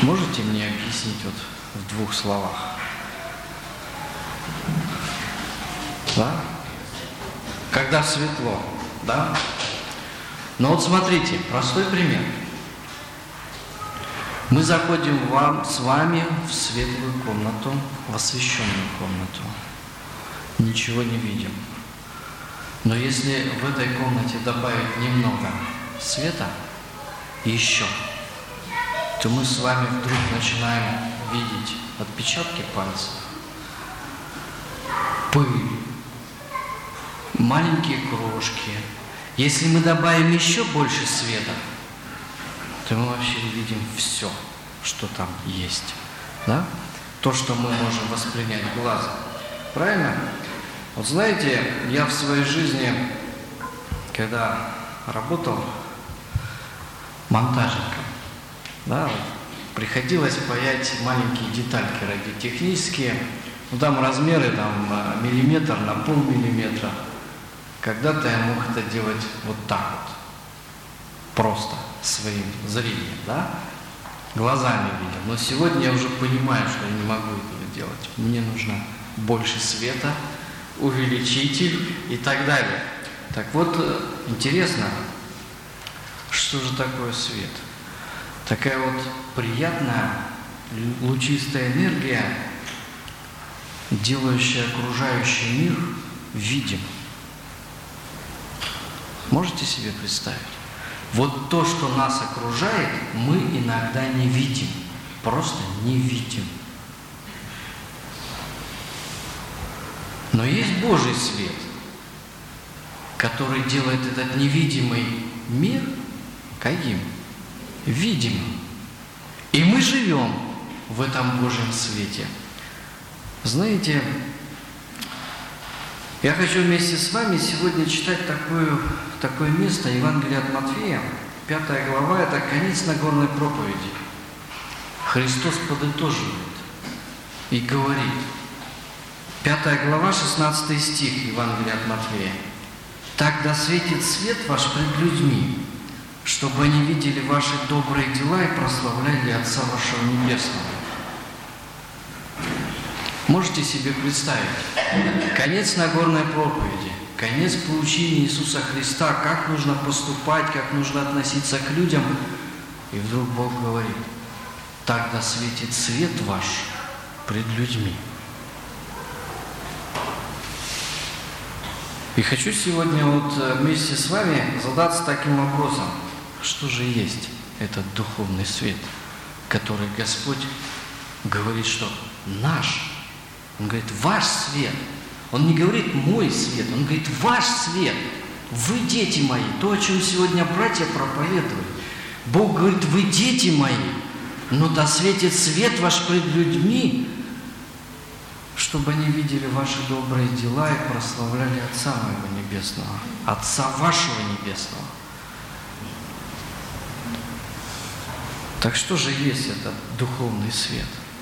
Можете мне объяснить вот в двух словах? Да? Когда светло, да? Но вот смотрите, простой пример. Мы заходим с вами в светлую комнату, в освещенную комнату. Ничего не видим. Но если в этой комнате добавить немного света, еще, то мы с вами вдруг начинаем видеть отпечатки пальцев, пыль, маленькие крошки. Если мы добавим еще больше света, то мы вообще видим все, что там есть. Да? То, что мы можем воспринять глазом. Правильно? Вот знаете, я в своей жизни, когда работал монтажником, да, приходилось паять маленькие детальки радиотехнические, ну там размеры там, миллиметр на полмиллиметра. Когда-то я мог это делать вот так вот, просто своим зрением, да, глазами видел. Но сегодня я уже понимаю, что я не могу этого делать. Мне нужно больше света, увеличитель и так далее. Так вот, интересно, что же такое свет? Такая вот приятная, лучистая энергия, делающая окружающий мир видим. Можете себе представить? Вот то, что нас окружает, мы иногда не видим. Просто не видим. Но есть Божий свет, который делает этот невидимый мир каким? Видимым. И мы живем в этом Божьем свете. Знаете, я хочу вместе с вами сегодня читать такое место, Евангелие от Матфея, 5 глава, это конец Нагорной проповеди. Христос подытоживает и говорит, 5 глава, 16 стих Евангелия от Матфея. «Так да светит свет ваш пред людьми, чтобы они видели ваши добрые дела и прославляли Отца вашего Небесного». Можете себе представить? Конец Нагорной проповеди, конец поучения Иисуса Христа, как нужно поступать, как нужно относиться к людям. И вдруг Бог говорит, так да светит свет ваш пред людьми. И хочу сегодня вот вместе с вами задаться таким вопросом, что же есть этот духовный свет, который Господь говорит, что наш. Он говорит, ваш свет. Он не говорит мой свет, он говорит, ваш свет. Вы дети мои. То, о чем сегодня братья проповедовали. Бог говорит, вы дети мои, но да светит свет ваш пред людьми, чтобы они видели ваши добрые дела и прославляли Отца моего Небесного, Отца вашего Небесного. Так что же есть этот духовный свет?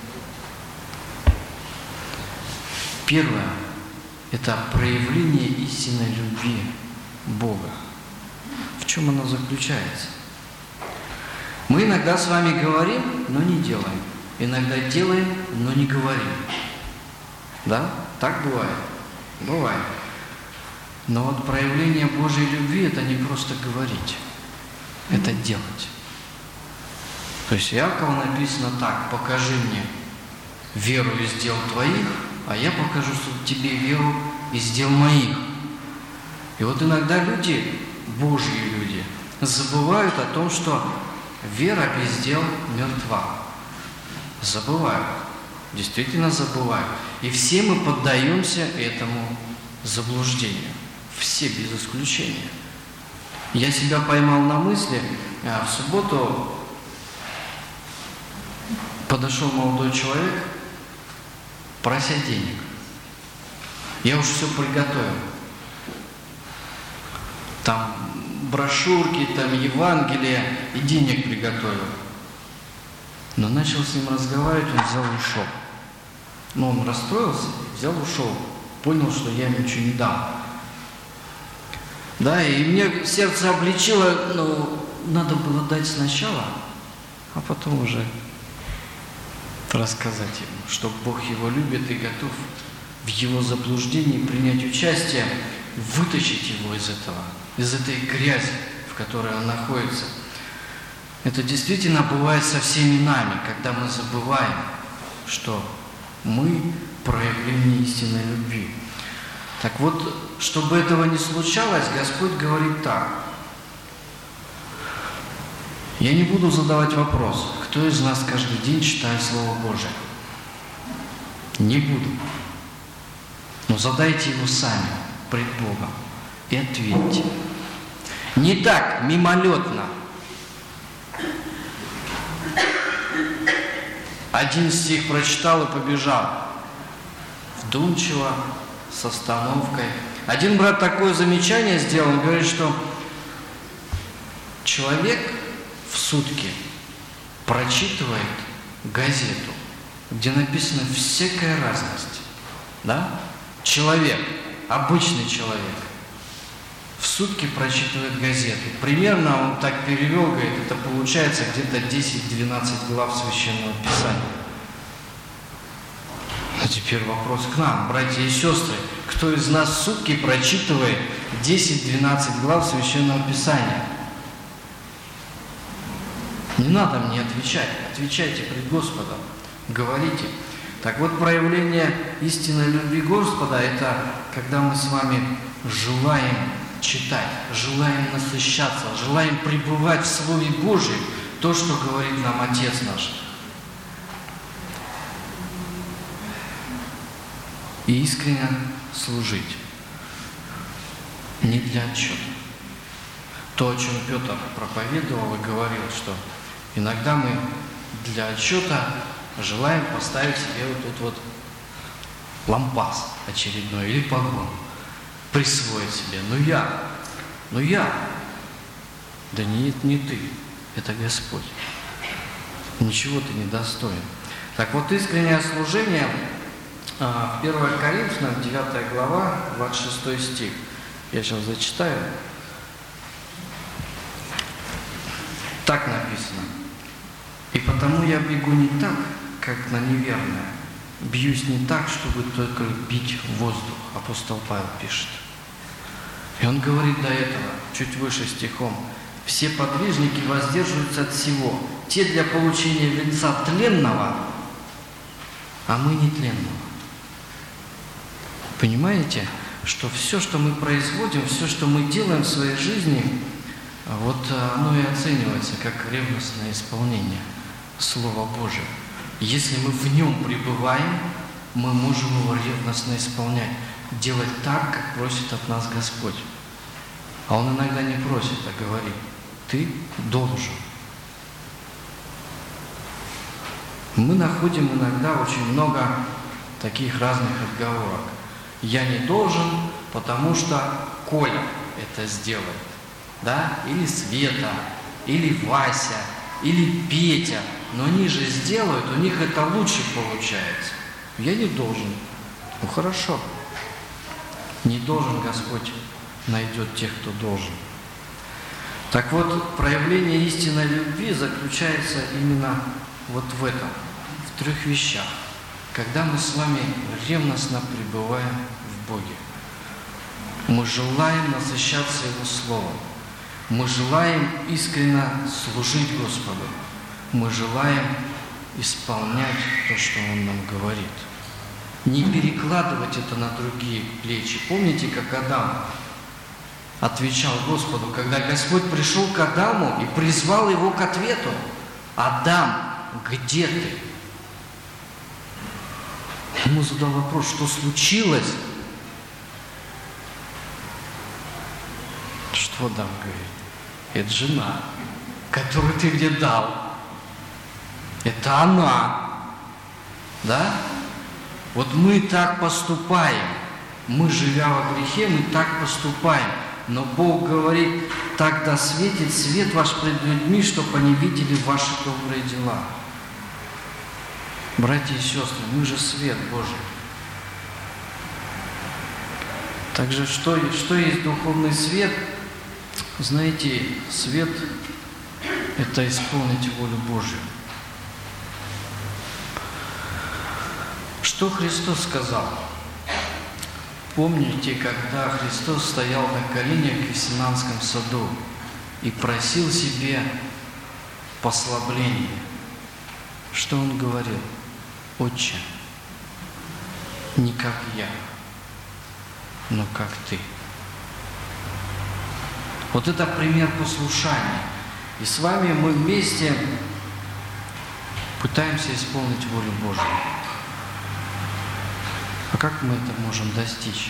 Первое – это проявление истинной любви Бога. В чем оно заключается? Мы иногда с вами говорим, но не делаем. Иногда делаем, но не говорим. Да? Так бывает? Бывает. Но вот проявление Божьей любви – это не просто говорить, это делать. То есть Иакова написано так, покажи мне веру из дел твоих, а я покажу тебе веру из дел моих. И вот иногда люди, Божьи люди, забывают о том, что вера без дел мертва. Забывают. Действительно забывают. И все мы поддаемся этому заблуждению. Все без исключения. Я себя поймал на мысли, в субботу подошел молодой человек, прося денег. Я уже все приготовил. Там брошюрки, там Евангелие, и денег приготовил. Но начал с ним разговаривать, он взял и ушел. Но он расстроился, взял и ушел. Понял, что я ему ничего не дам. Да, и мне сердце обличило, но надо было дать сначала, а потом уже рассказать ему, что Бог его любит и готов в его заблуждении принять участие, вытащить его из этой грязи, в которой он находится. Это действительно бывает со всеми нами, когда мы забываем, что мы проявление истинной любви. Так вот, чтобы этого не случалось, Господь говорит так. Я не буду задавать вопрос, кто из нас каждый день читает Слово Божие. Не буду. Но задайте его сами, пред Богом, и ответьте. Не так, мимолетно. Один стих прочитал и побежал. Вдумчиво, с остановкой. Один брат такое замечание сделал, он говорит, что человек в сутки прочитывает газету, где написана всякая разность. Да? Человек, обычный человек, в сутки прочитывает газету. Примерно, он так перевел, говорит, это получается где-то 10-12 глав Священного Писания. А теперь вопрос к нам, братья и сестры. Кто из нас в сутки прочитывает 10-12 глав Священного Писания? Не надо мне отвечать. Отвечайте пред Господом. Говорите. Так вот, проявление истинной любви Господа – это когда мы с вами желаем читать, желаем насыщаться, желаем пребывать в Слове Божьем, то, что говорит нам Отец наш. И искренне служить. Не для отчета. То, о чем Петр проповедовал и говорил, что иногда мы для отчета желаем поставить себе вот тут вот лампас очередной или погон. Присвоить себе. Ну я. Да нет, не ты. Это Господь. Ничего ты не достоин. Так вот, искреннее служение, 1 Коринфянам, 9 глава, 26 стих. Я сейчас зачитаю. Так написано. И потому я бегу не так, как на неверное. Бьюсь не так, чтобы только бить в воздух. Апостол Павел пишет. И он говорит до этого, чуть выше стихом, все подвижники воздерживаются от всего, те для получения венца тленного, а мы не тленного. Понимаете, что все, что мы производим, все, что мы делаем в своей жизни, вот оно и оценивается как ревностное исполнение Слова Божьего. Если мы в нем пребываем, мы можем его ревностно исполнять. Делать так, как просит от нас Господь. А Он иногда не просит, а говорит, ты должен. Мы находим иногда очень много таких разных отговорок. Я не должен, потому что Коля это сделает. Да? Или Света, или Вася, или Петя. Но они же сделают, у них это лучше получается. Я не должен. Ну хорошо. Не должен Господь найдет тех, кто должен. Так вот, проявление истинной любви заключается именно вот в этом, в 3 вещах. Когда мы с вами ревностно пребываем в Боге. Мы желаем насыщаться Его Словом. Мы желаем искренне служить Господу. Мы желаем исполнять то, что Он нам говорит. Не перекладывать это на другие плечи. Помните, как Адам отвечал Господу, когда Господь пришел к Адаму и призвал его к ответу. Адам, где ты? Ему задал вопрос, что случилось? Что Адам говорит? Это жена, которую ты мне дал. Это она. Да? Вот мы так поступаем. Мы, живя во грехе, мы так поступаем. Но Бог говорит, тогда светит свет ваш пред людьми, чтобы они видели ваши добрые дела. Братья и сестры, мы же свет Божий. Также что есть духовный свет? Знаете, свет – это исполнить волю Божью. Что Христос сказал? Помните, когда Христос стоял на коленях в Гефсиманском саду и просил себе послабления? Что Он говорил? Отче, не как я, но как Ты. Вот это пример послушания. И с вами мы вместе пытаемся исполнить волю Божию. А как мы это можем достичь?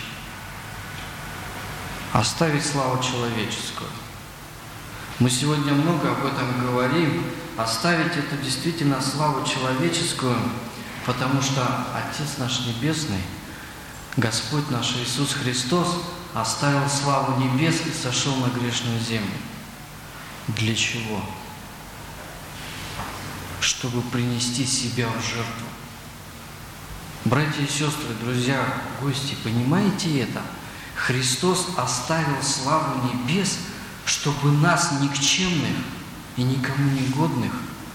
Оставить славу человеческую. Мы сегодня много об этом говорим. Оставить эту действительно славу человеческую, потому что Отец наш Небесный, Господь наш Иисус Христос, оставил славу небес и сошел на грешную землю. Для чего? Чтобы принести себя в жертву. Братья и сестры, друзья, гости, понимаете это? Христос оставил славу небес, чтобы нас, никчемных и никому не годных,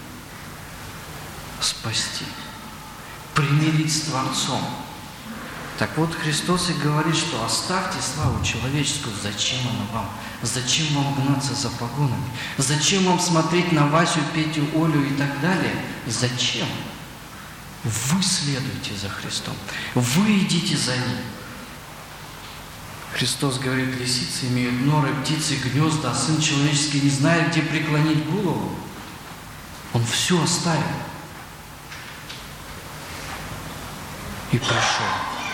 спасти, примирить с Творцом. Так вот, Христос и говорит, что оставьте славу человеческую. Зачем она вам? Зачем вам гнаться за погонами? Зачем вам смотреть на Васю, Петю, Олю и так далее? Зачем? Вы следуете за Христом. Вы идите за Ним. Христос говорит, лисицы имеют норы, птицы гнезда, а Сын Человеческий не знает, где преклонить голову. Он все оставил. И пришел.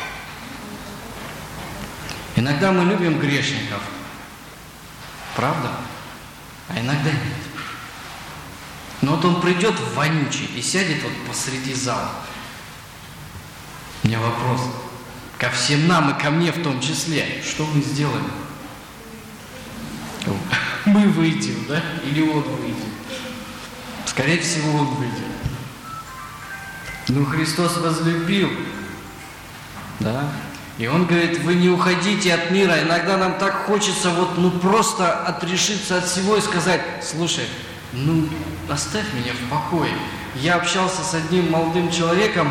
Иногда мы любим грешников. Правда? А иногда нет. Но вот он придет вонючий и сядет вот посреди зала. У меня вопрос ко всем нам и ко мне в том числе. Что мы сделаем? Мы выйдем, да? Или он выйдет? Скорее всего, он выйдет. Но Христос возлюбил. Да? И Он говорит, вы не уходите от мира. Иногда нам так хочется просто отрешиться от всего и сказать, слушай, оставь меня в покое. Я общался с одним молодым человеком,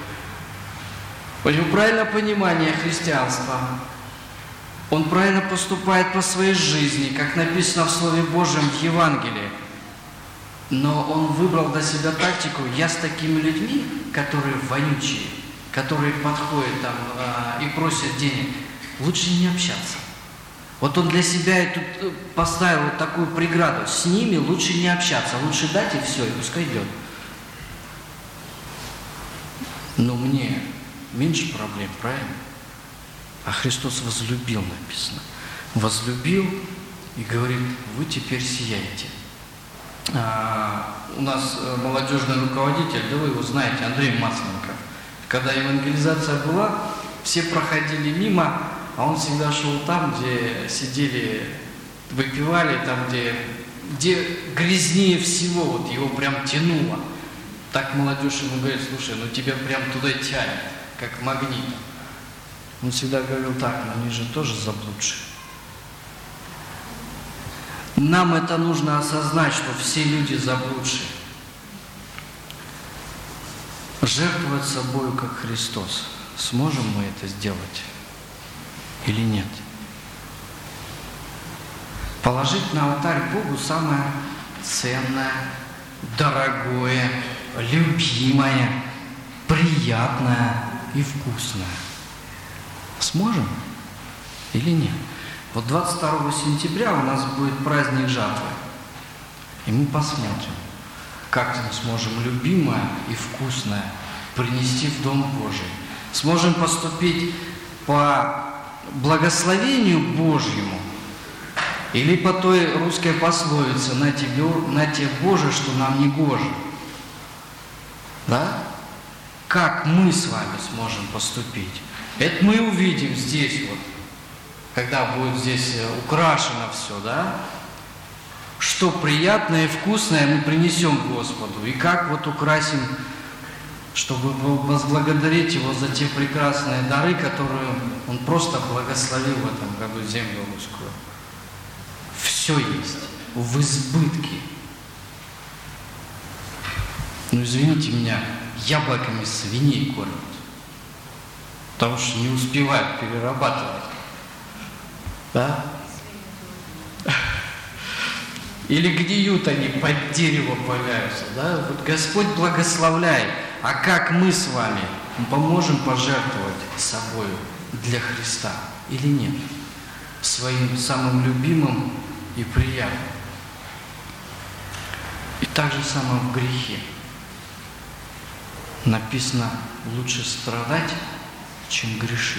у него правильное понимание христианства. Он правильно поступает по своей жизни, как написано в Слове Божьем в Евангелии. Но он выбрал для себя тактику, я с такими людьми, которые вонючие, которые подходят и просят денег, лучше не общаться. Вот он для себя поставил такую преграду. С ними лучше не общаться, лучше дать и все, и пускай идет. Но мне меньше проблем, правильно? А Христос возлюбил, написано. Возлюбил и говорит, вы теперь сияете. У нас молодежный руководитель, да вы его знаете, Андрей Масленников. Когда евангелизация была, все проходили мимо, а он всегда шел там, где сидели, выпивали, там, где грязнее всего, его прям тянуло. Так молодежь ему говорит, слушай, тебя прям туда тянет, как магнит. Он всегда говорил так, но они же тоже заблудшие. Нам это нужно осознать, что все люди заблудшие. Жертвовать собою, как Христос. Сможем мы это сделать или нет? Положить на алтарь Богу самое ценное, дорогое, любимое, приятное и вкусное. Сможем или нет? Вот 22 сентября у нас будет праздник жатвы. И мы посмотрим, как мы сможем любимое и вкусное принести в Дом Божий. Сможем поступить по благословению Божьему или по той русской пословице «на тебе, Боже, что нам не гоже». Да? Как мы с вами сможем поступить? Это мы увидим здесь когда будет здесь украшено все, да? Что приятное и вкусное мы принесем Господу. И как украсим, чтобы возблагодарить Его за те прекрасные дары, которые Он просто благословил в этом году землю русскую. Все есть в избытке. Извините меня, яблоками свиней кормят. потому что не успевают перерабатывать. Да? Или гниют они, под деревом валяются. Да? Вот Господь благословляет. А как мы с вами поможем пожертвовать собой для Христа или нет? Своим самым любимым и приятным. И так же самое в грехе. Написано, лучше страдать, чем грешить.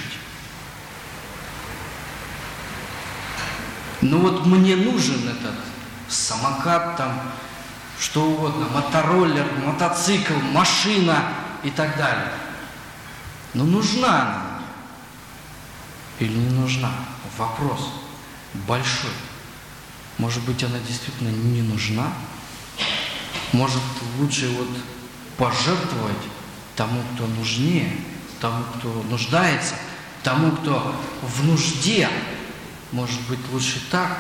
Ну вот мне нужен этот самокат, там, что угодно, мотороллер, мотоцикл, машина и так далее. Но нужна она мне или не нужна? Вопрос большой. Может быть, она действительно не нужна? Может, лучше вот пожертвовать тому, кто нужнее, тому, кто нуждается, тому, кто в нужде. Может быть, лучше так?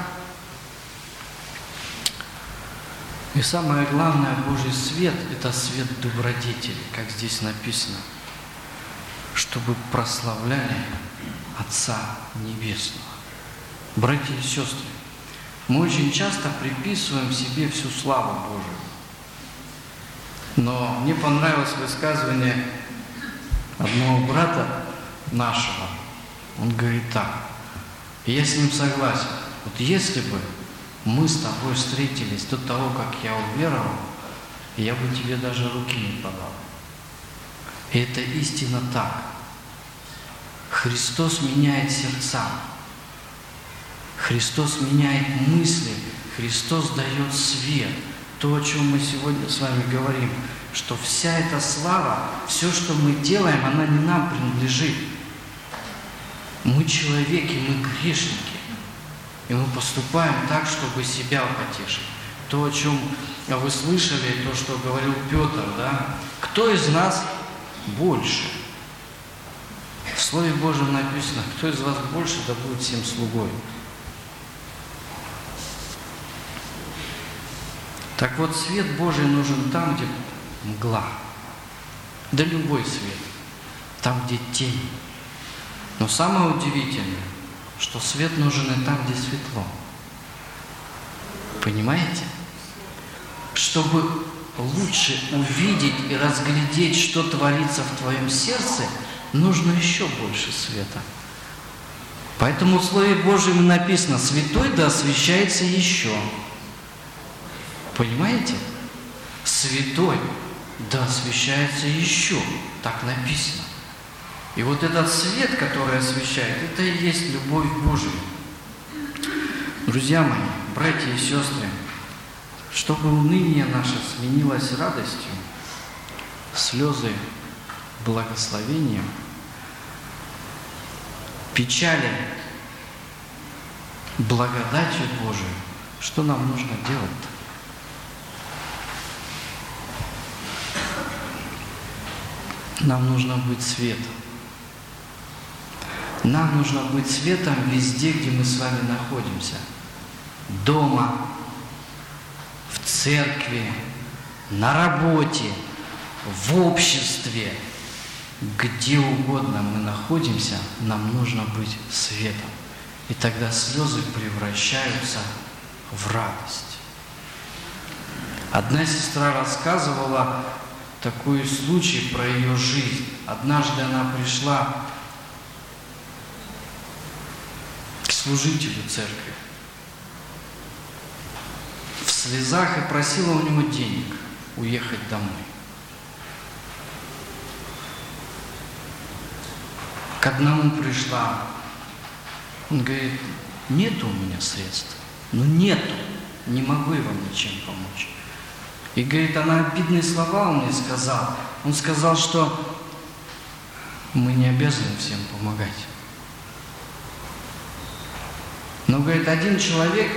И самое главное, Божий свет – это свет добродетели, как здесь написано, чтобы прославляли Отца Небесного. Братья и сестры, мы очень часто приписываем себе всю славу Божию. Но мне понравилось высказывание одного брата нашего. Он говорит так, и я с ним согласен. Вот если бы мы с тобой встретились до того, как я уверовал, я бы тебе даже руки не подал. И это истинно так. Христос меняет сердца. Христос меняет мысли. Христос дает свет. То, о чем мы сегодня с вами говорим, что вся эта слава, все, что мы делаем, она не нам принадлежит. Мы человеки, мы грешники. И мы поступаем так, чтобы себя потешить. То, о чем вы слышали, то, что говорил Петр, да? Кто из нас больше? В Слове Божьем написано, кто из вас больше, да будет всем слугой. Так вот, свет Божий нужен там, где мгла. Да любой свет. Там, где тень. Но самое удивительное, что свет нужен и там, где светло. Понимаете? Чтобы лучше увидеть и разглядеть, что творится в твоем сердце, нужно еще больше света. Поэтому в Слове Божьем написано, святой да освящается еще. Понимаете? Святой да освящается еще. Так написано. И вот этот свет, который освещает, это и есть любовь Божия. Друзья мои, братья и сестры, чтобы уныние наше сменилось радостью, слезы благословением, печали благодатью Божией, что нам нужно делать-то? Нам нужно быть светом. Нам нужно быть светом везде, где мы с вами находимся. Дома, в церкви, на работе, в обществе, где угодно мы находимся, нам нужно быть светом. И тогда слезы превращаются в радость. Одна сестра рассказывала такой случай про ее жизнь. Однажды она пришла к служителю церкви в слезах и просила у него денег уехать домой. К одному пришла, он говорит, нету у меня средств, нету, не могу я вам ничем помочь. И говорит, она обидные слова он мне сказал. Он сказал, что мы не обязаны всем помогать. Но, говорит, один человек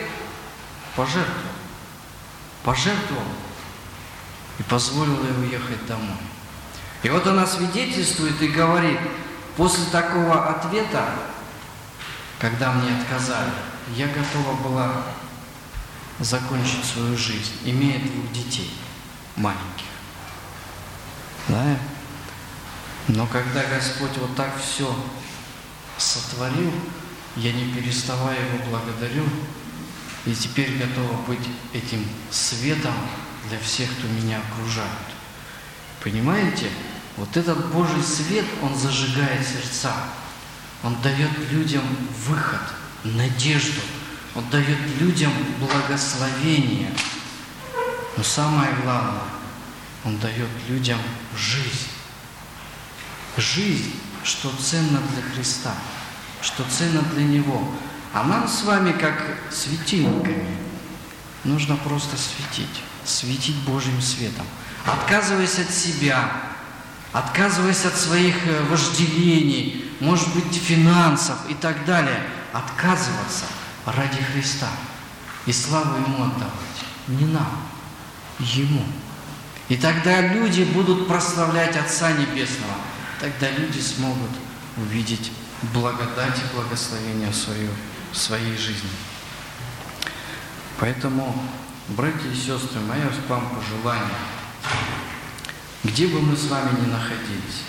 пожертвовал и позволил ей уехать домой. И вот она свидетельствует и говорит, после такого ответа, когда мне отказали, я готова была закончить свою жизнь, имея 2 детей маленьких. Да? Но когда Господь вот так все сотворил, я не переставая Его благодарю, и теперь готова быть этим светом для всех, кто меня окружает. Понимаете? Вот этот Божий свет, он зажигает сердца. Он дает людям выход, надежду. Он дает людям благословение. Но самое главное, он дает людям жизнь. Жизнь, что ценно для Христа, что ценно для Него. А нам с вами, как светильниками, нужно просто светить Божьим светом. Отказываясь от себя, отказываясь от своих вожделений, может быть, финансов и так далее, отказываться ради Христа и славу Ему отдавать. Не нам, Ему. И тогда люди будут прославлять Отца Небесного. Тогда люди смогут увидеть благодать и благословение в своей жизни. Поэтому, братья и сестры, мое вам пожелание, где бы мы с вами ни находились,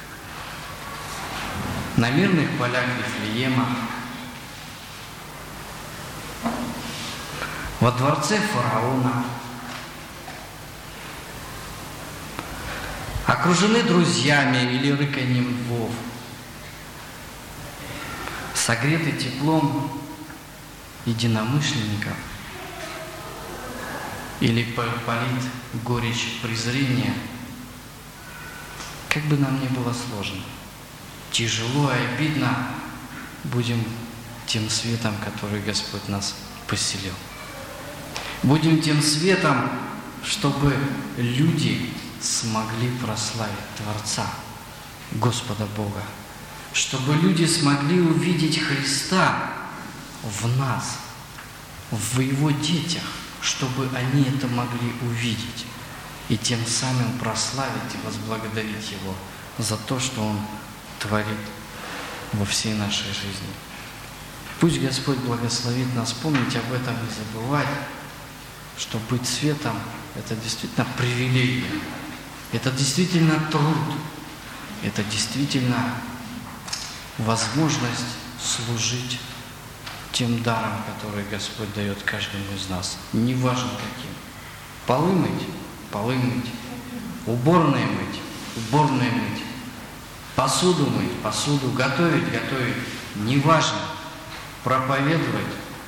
на мирных полях Вифлеема, во дворце фараона, окружены друзьями или рыканьем львов, согреты теплом единомышленников или полит горечь презрения, как бы нам ни было сложно, тяжело и обидно, будем тем светом, который Господь нас поселил. Будем тем светом, чтобы люди смогли прославить Творца, Господа Бога, чтобы люди смогли увидеть Христа в нас, в Его детях, чтобы они это могли увидеть и тем самым прославить и возблагодарить Его за то, что Он творит во всей нашей жизни. Пусть Господь благословит нас помнить об этом и забывать, что быть светом – это действительно привилегия, это действительно труд, это действительно возможность служить тем даром, который Господь дает каждому из нас, неважно каким. Полы мыть, уборные мыть, посуду мыть, посуду готовить, неважно. Проповедовать,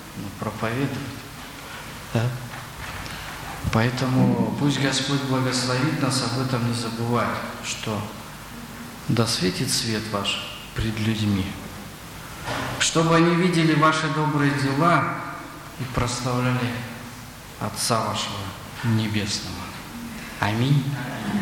да? Поэтому пусть Господь благословит нас об этом не забывать, что да светит свет ваш пред людьми, чтобы они видели ваши добрые дела и прославляли Отца вашего Небесного. Аминь.